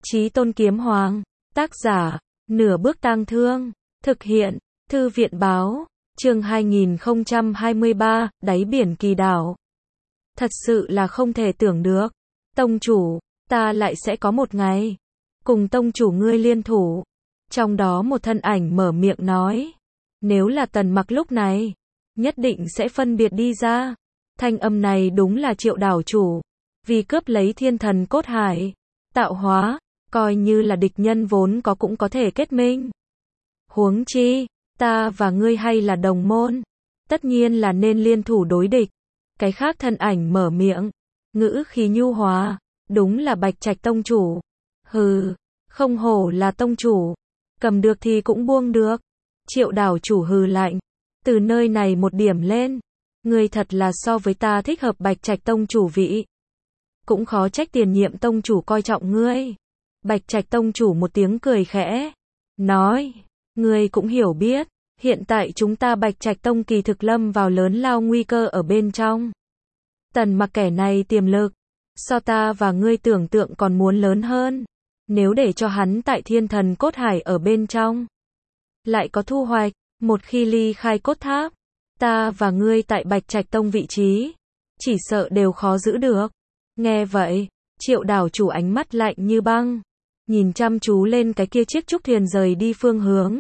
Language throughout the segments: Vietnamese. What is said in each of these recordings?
Chí Tôn Kiếm Hoàng, tác giả, Nửa Bước Tang Thương, thực hiện, Thư viện Báo, chương 2023, đáy biển kỳ đảo. Thật sự là không thể tưởng được. Tông chủ, ta lại sẽ có một ngày, cùng tông chủ ngươi liên thủ. Trong đó một thân ảnh mở miệng nói. Nếu là Tần Mặc lúc này, nhất định sẽ phân biệt đi ra. Thanh âm này đúng là Triệu đảo chủ. Vì cướp lấy thiên thần cốt hải, tạo hóa, coi như là địch nhân vốn có cũng có thể kết minh. Huống chi, ta và ngươi hay là đồng môn, tất nhiên là nên liên thủ đối địch. Cái khác thân ảnh mở miệng, ngữ khí nhu hòa, đúng là Bạch Trạch tông chủ. Hừ, không hổ là tông chủ, cầm được thì cũng buông được. Triệu đảo chủ hừ lạnh, từ nơi này một điểm lên, ngươi thật là so với ta thích hợp Bạch Trạch tông chủ vị. Cũng khó trách tiền nhiệm tông chủ coi trọng ngươi. Bạch Trạch tông chủ một tiếng cười khẽ, nói, ngươi cũng hiểu biết, hiện tại chúng ta Bạch Trạch tông kỳ thực lâm vào lớn lao nguy cơ ở bên trong. Tần Mặc kẻ này tiềm lực, so ta và ngươi tưởng tượng còn muốn lớn hơn. Nếu để cho hắn tại thiên thần cốt hải ở bên trong, lại có thu hoạch, một khi ly khai cốt tháp, ta và ngươi tại Bạch Trạch tông vị trí, chỉ sợ đều khó giữ được. Nghe vậy, Triệu đảo chủ ánh mắt lạnh như băng, nhìn chăm chú lên cái kia chiếc trúc thuyền rời đi phương hướng.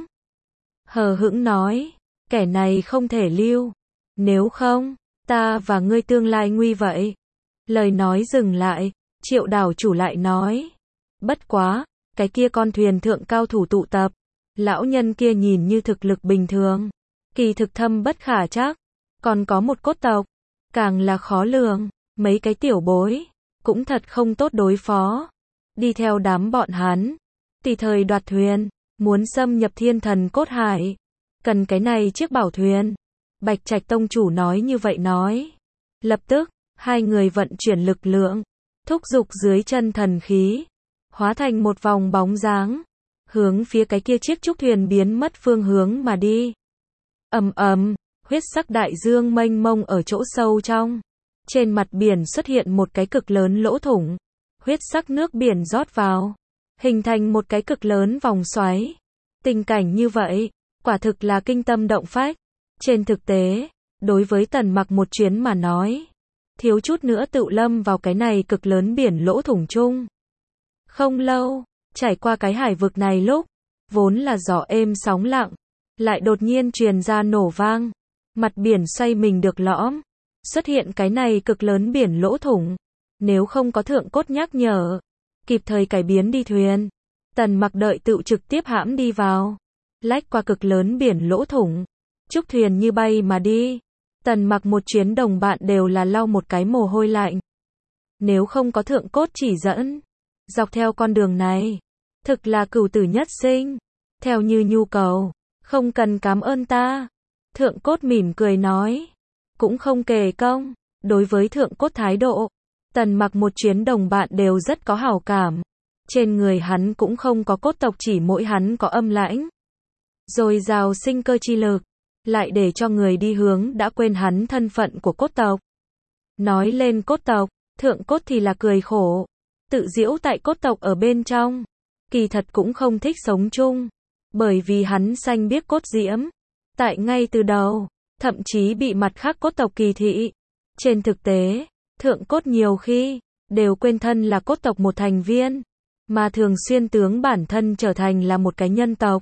Hờ hững nói, kẻ này không thể lưu, nếu không, ta và ngươi tương lai nguy vậy. Lời nói dừng lại, Triệu đảo chủ lại nói, bất quá, cái kia con thuyền thượng cao thủ tụ tập, lão nhân kia nhìn như thực lực bình thường, kỳ thực thâm bất khả trắc, còn có một cốt tộc, càng là khó lường, mấy cái tiểu bối, cũng thật không tốt đối phó. Đi theo đám bọn hắn, tùy thời đoạt thuyền, muốn xâm nhập thiên thần cốt hải, cần cái này chiếc bảo thuyền. Bạch Trạch tông chủ nói như vậy nói. Lập tức, hai người vận chuyển lực lượng, thúc giục dưới chân thần khí, hóa thành một vòng bóng dáng, hướng phía cái kia chiếc trúc thuyền biến mất phương hướng mà đi. Ầm ầm, huyết sắc đại dương mênh mông ở chỗ sâu trong. Trên mặt biển xuất hiện một cái cực lớn lỗ thủng. Huyết sắc nước biển rót vào, hình thành một cái cực lớn vòng xoáy. Tình cảnh như vậy, quả thực là kinh tâm động phách. Trên thực tế, đối với Tần Mặc một chuyến mà nói, thiếu chút nữa tự lâm vào cái này cực lớn biển lỗ thủng chung. Không lâu, trải qua cái hải vực này lúc, vốn là gió êm sóng lặng, lại đột nhiên truyền ra nổ vang. Mặt biển xoay mình được lõm, xuất hiện cái này cực lớn biển lỗ thủng. Nếu không có thượng cốt nhắc nhở, kịp thời cải biến đi thuyền, Tần Mặc đợi tự trực tiếp hãm đi vào, lách qua cực lớn biển lỗ thủng, trúc thuyền như bay mà đi. Tần Mặc một chuyến đồng bạn đều là lau một cái mồ hôi lạnh. Nếu không có thượng cốt chỉ dẫn, dọc theo con đường này, thực là cửu tử nhất sinh, theo như nhu cầu, không cần cảm ơn ta. Thượng cốt mỉm cười nói, cũng không kể công. Đối với thượng cốt thái độ, Tần Mặc một chuyến đồng bạn đều rất có hảo cảm. Trên người hắn cũng không có cốt tộc, chỉ mỗi hắn có âm lãnh, dồi dào sinh cơ chi lực, lại để cho người đi hướng đã quên hắn thân phận của cốt tộc. Nói lên cốt tộc, thượng cốt thì là cười khổ, tự giễu tại cốt tộc ở bên trong, kỳ thật cũng không thích sống chung, bởi vì hắn xanh biết cốt diễm, tại ngay từ đầu, thậm chí bị mặt khác cốt tộc kỳ thị. Trên thực tế, thượng cốt nhiều khi đều quên thân là cốt tộc một thành viên, mà thường xuyên tướng bản thân trở thành là một cái nhân tộc.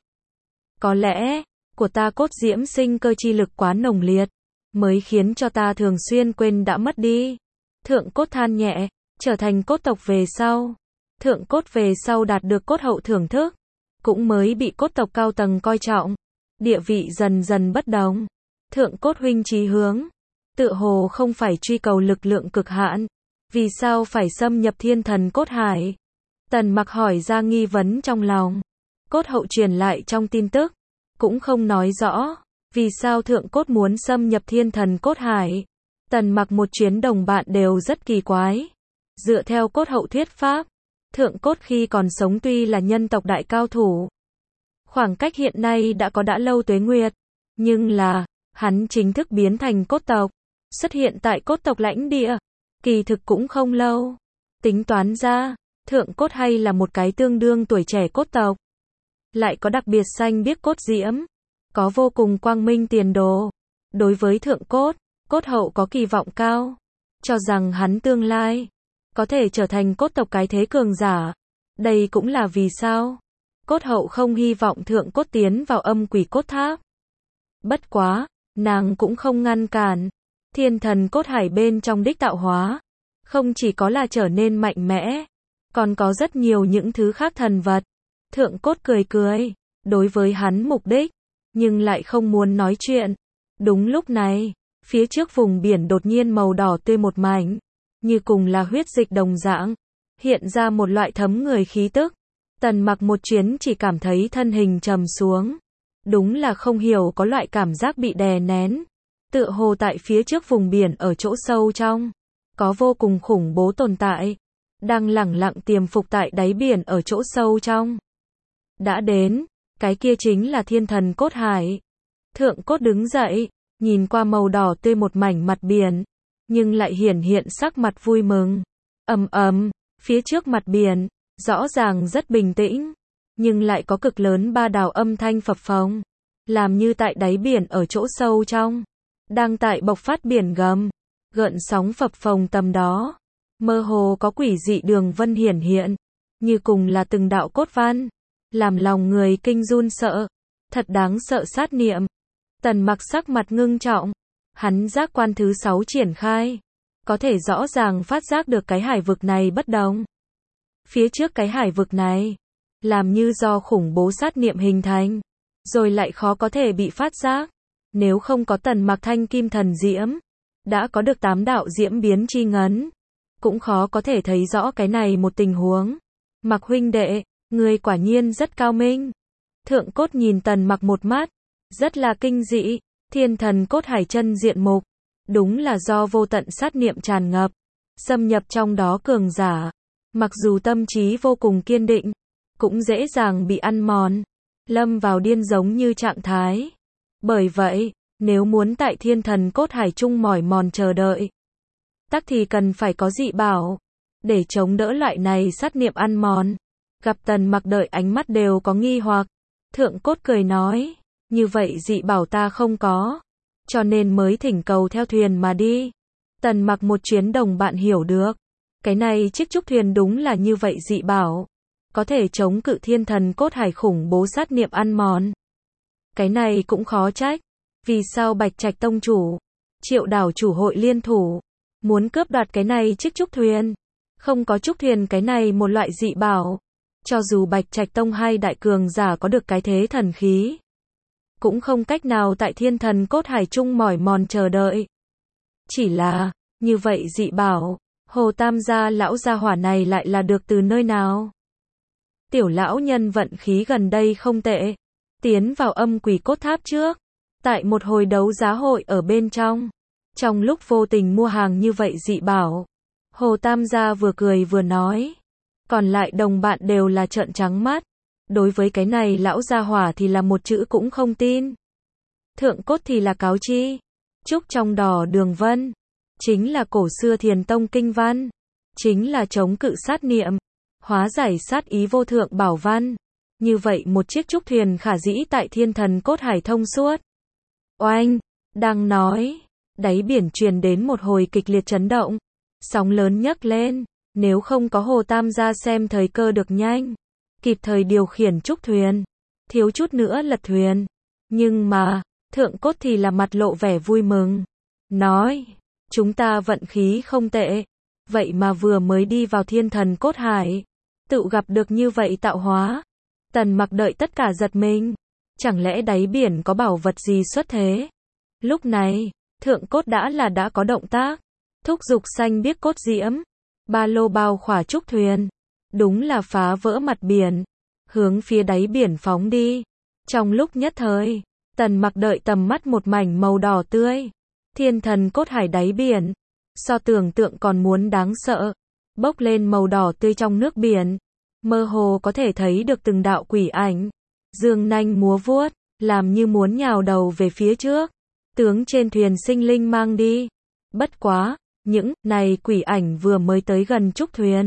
Có lẽ, của ta cốt diễm sinh cơ chi lực quá nồng liệt, mới khiến cho ta thường xuyên quên đã mất đi. Thượng cốt than nhẹ, trở thành cốt tộc về sau, thượng cốt về sau đạt được cốt hậu thưởng thức, cũng mới bị cốt tộc cao tầng coi trọng, địa vị dần dần bất đồng. Thượng cốt huynh chí hướng, tựa hồ không phải truy cầu lực lượng cực hạn, vì sao phải xâm nhập thiên thần cốt hải? Tần Mặc hỏi ra nghi vấn trong lòng. Cốt hậu truyền lại trong tin tức, cũng không nói rõ, vì sao thượng cốt muốn xâm nhập thiên thần cốt hải. Tần Mặc một chuyến đồng bạn đều rất kỳ quái. Dựa theo cốt hậu thuyết pháp, thượng cốt khi còn sống tuy là nhân tộc đại cao thủ, khoảng cách hiện nay đã lâu tuế nguyệt, nhưng là, hắn chính thức biến thành cốt tộc, xuất hiện tại cốt tộc lãnh địa, kỳ thực cũng không lâu. Tính toán ra, Thượng cốt hay là một cái tương đương tuổi trẻ cốt tộc. Lại có đặc biệt xanh biếc cốt diễm. Có vô cùng quang minh tiền đồ. Đối với thượng cốt, cốt hậu có kỳ vọng cao. Cho rằng hắn tương lai có thể trở thành cốt tộc cái thế cường giả. Đây cũng là vì sao cốt hậu không hy vọng thượng cốt tiến vào âm quỷ cốt tháp. Bất quá, nàng cũng không ngăn cản. Thiên thần cốt hải bên trong đích tạo hóa. Không chỉ có là trở nên mạnh mẽ, còn có rất nhiều những thứ khác thần vật. Thượng cốt cười cười, đối với hắn mục đích, nhưng lại không muốn nói chuyện. Đúng lúc này, phía trước vùng biển đột nhiên màu đỏ tươi một mảnh, như cùng là huyết dịch đồng dạng, hiện ra một loại thấm người khí tức. Tần Mặc một chuyến chỉ cảm thấy thân hình trầm xuống. Đúng là không hiểu có loại cảm giác bị đè nén. Tựa hồ tại phía trước vùng biển ở chỗ sâu trong, có vô cùng khủng bố tồn tại, đang lẳng lặng tiềm phục tại đáy biển ở chỗ sâu trong. Đã đến, cái kia chính là thiên thần cốt hải. Thượng cốt đứng dậy, nhìn qua màu đỏ tươi một mảnh mặt biển, nhưng lại hiển hiện sắc mặt vui mừng. Phía trước mặt biển, rõ ràng rất bình tĩnh, nhưng lại có cực lớn ba đào âm thanh phập phồng, làm như tại đáy biển ở chỗ sâu trong, đang tại bộc phát biển gầm, gợn sóng phập phồng tầm đó, mơ hồ có quỷ dị đường vân hiển hiện, như cùng là từng đạo cốt văn, làm lòng người kinh run sợ, thật đáng sợ sát niệm. Tần Mặc sắc mặt ngưng trọng, hắn giác quan thứ 6 triển khai, có thể rõ ràng phát giác được cái hải vực này bất đồng. Phía trước cái hải vực này, làm như do khủng bố sát niệm hình thành, rồi lại khó có thể bị phát giác. Nếu không có Tần Mặc thanh kim thần diễm, đã có được 8 đạo diễm biến chi ngấn, cũng khó có thể thấy rõ cái này một tình huống. Mặc huynh đệ, người quả nhiên rất cao minh. Thượng cốt nhìn Tần Mặc một mắt, rất là kinh dị. Thiên thần cốt hải chân diện mục, đúng là do vô tận sát niệm tràn ngập, xâm nhập trong đó cường giả. Mặc dù tâm trí vô cùng kiên định, cũng dễ dàng bị ăn mòn, lâm vào điên giống như trạng thái. Bởi vậy, nếu muốn tại thiên thần cốt hải chung mỏi mòn chờ đợi, tắc thì cần phải có dị bảo, để chống đỡ loại này sát niệm ăn mòn. Gặp Tần Mặc đợi ánh mắt đều có nghi hoặc, thượng cốt cười nói, như vậy dị bảo ta không có, cho nên mới thỉnh cầu theo thuyền mà đi. Tần Mặc một chuyến đồng bạn hiểu được, cái này chiếc trúc thuyền đúng là như vậy dị bảo, có thể chống cự thiên thần cốt hải khủng bố sát niệm ăn mòn. Cái này cũng khó trách, vì sao Bạch Trạch tông chủ, Triệu đảo chủ hội liên thủ, muốn cướp đoạt cái này chiếc trúc thuyền. Không có trúc thuyền cái này một loại dị bảo, cho dù Bạch Trạch tông hai đại cường giả có được cái thế thần khí, cũng không cách nào tại thiên thần cốt hải chung mỏi mòn chờ đợi. Chỉ là, như vậy dị bảo, Hồ Tam gia lão gia hỏa này lại là được từ nơi nào? Tiểu lão nhân vận khí gần đây không tệ, tiến vào âm quỷ cốt tháp trước, tại một hồi đấu giá hội ở bên trong lúc vô tình mua hàng như vậy dị bảo. Hồ Tam gia vừa cười vừa nói, còn lại đồng bạn đều là trợn trắng mắt. Đối với cái này lão gia hỏa thì là một chữ cũng không tin. Thượng cốt thì là cáo chi, trúc trong đỏ đường vân, chính là cổ xưa Thiền tông kinh văn, chính là chống cự sát niệm, hóa giải sát ý vô thượng bảo văn. Như vậy một chiếc trúc thuyền khả dĩ tại thiên thần cốt hải thông suốt. Oanh, đang nói, đáy biển truyền đến một hồi kịch liệt chấn động, sóng lớn nhấc lên, nếu không có Hồ Tam gia xem thời cơ được nhanh, kịp thời điều khiển trúc thuyền, thiếu chút nữa lật thuyền. Nhưng mà, thượng cốt thì là mặt lộ vẻ vui mừng, nói, chúng ta vận khí không tệ, vậy mà vừa mới đi vào thiên thần cốt hải, tự gặp được như vậy tạo hóa. Tần Mặc đợi tất cả giật mình, chẳng lẽ đáy biển có bảo vật gì xuất thế? Lúc này, thượng cốt đã có động tác, thúc giục xanh biếc cốt diễm, ba lô bao khỏa trúc thuyền, đúng là phá vỡ mặt biển, hướng phía đáy biển phóng đi. Trong lúc nhất thời, Tần Mặc đợi tầm mắt một mảnh màu đỏ tươi, thiên thần cốt hải đáy biển, so tưởng tượng còn muốn đáng sợ, bốc lên màu đỏ tươi trong nước biển, mơ hồ có thể thấy được từng đạo quỷ ảnh, dương nanh múa vuốt, làm như muốn nhào đầu về phía trước, tướng trên thuyền sinh linh mang đi. Bất quá, những này quỷ ảnh vừa mới tới gần trúc thuyền,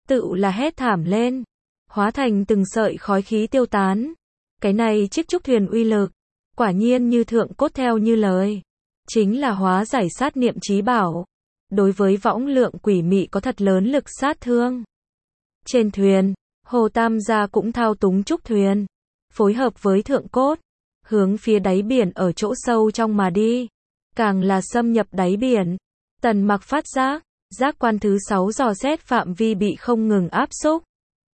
tự là hét thảm lên, hóa thành từng sợi khói khí tiêu tán. Cái này chiếc trúc thuyền uy lực, quả nhiên như thượng cốt theo như lời, chính là hóa giải sát niệm chí bảo, đối với võng lượng quỷ mị có thật lớn lực sát thương. Trên thuyền, Hồ Tam gia cũng thao túng trúc thuyền, phối hợp với thượng cốt, hướng phía đáy biển ở chỗ sâu trong mà đi, càng là xâm nhập đáy biển. Tần Mặc phát giác, giác quan thứ 6 dò xét phạm vi bị không ngừng áp xúc,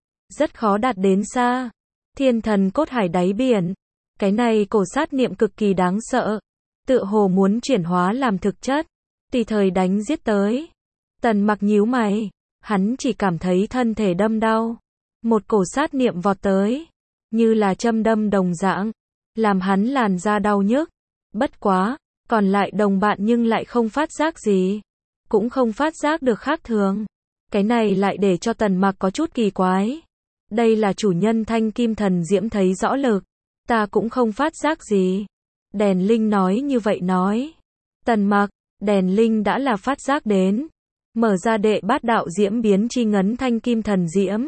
rất khó đạt đến xa. Thiên thần cốt hải đáy biển, cái này cổ sát niệm cực kỳ đáng sợ, tựa hồ muốn chuyển hóa làm thực chất, tùy thời đánh giết tới. Tần Mặc nhíu mày, hắn chỉ cảm thấy thân thể đâm đau, một cổ sát niệm vọt tới, như là châm đâm đồng dạng, làm hắn làn da đau nhức. Bất quá, còn lại đồng bạn nhưng lại không phát giác gì, cũng không phát giác được khác thường. Cái này lại để cho Tần Mặc có chút kỳ quái. Đây là chủ nhân thanh kim thần diễm thấy rõ lực, ta cũng không phát giác gì. Đèn Linh nói như vậy nói. Tần Mặc, Đèn Linh đã là phát giác đến, mở ra đệ bát đạo diễm biến chi ngấn thanh kim thần diễm.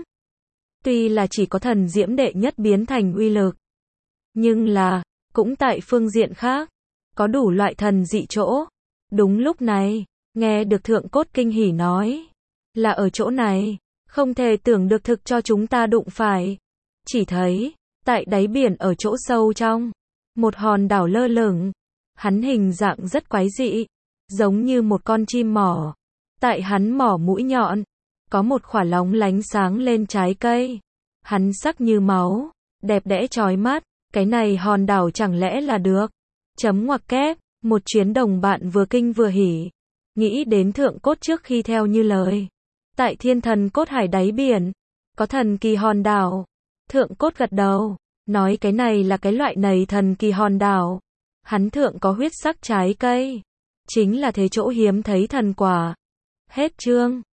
Tuy là chỉ có thần diễm đệ nhất biến thành uy lực, nhưng là, cũng tại phương diện khác, có đủ loại thần dị chỗ. Đúng lúc này, nghe được thượng cốt kinh hỉ nói, là ở chỗ này, không thể tưởng được thực cho chúng ta đụng phải. Chỉ thấy, tại đáy biển ở chỗ sâu trong, một hòn đảo lơ lửng, hắn hình dạng rất quái dị, giống như một con chim mỏ. Tại hắn mỏ mũi nhọn, có một khỏa lóng lánh sáng lên trái cây. Hắn sắc như máu, đẹp đẽ chói mắt, cái này hòn đảo chẳng lẽ là được. Chấm ngoặc kép, một chuyến đồng bạn vừa kinh vừa hỉ, nghĩ đến thượng cốt trước khi theo như lời. Tại thiên thần cốt hải đáy biển, có thần kỳ hòn đảo. Thượng cốt gật đầu, nói cái này là cái loại này thần kỳ hòn đảo. Hắn thượng có huyết sắc trái cây, chính là thế chỗ hiếm thấy thần quả. Hết chương.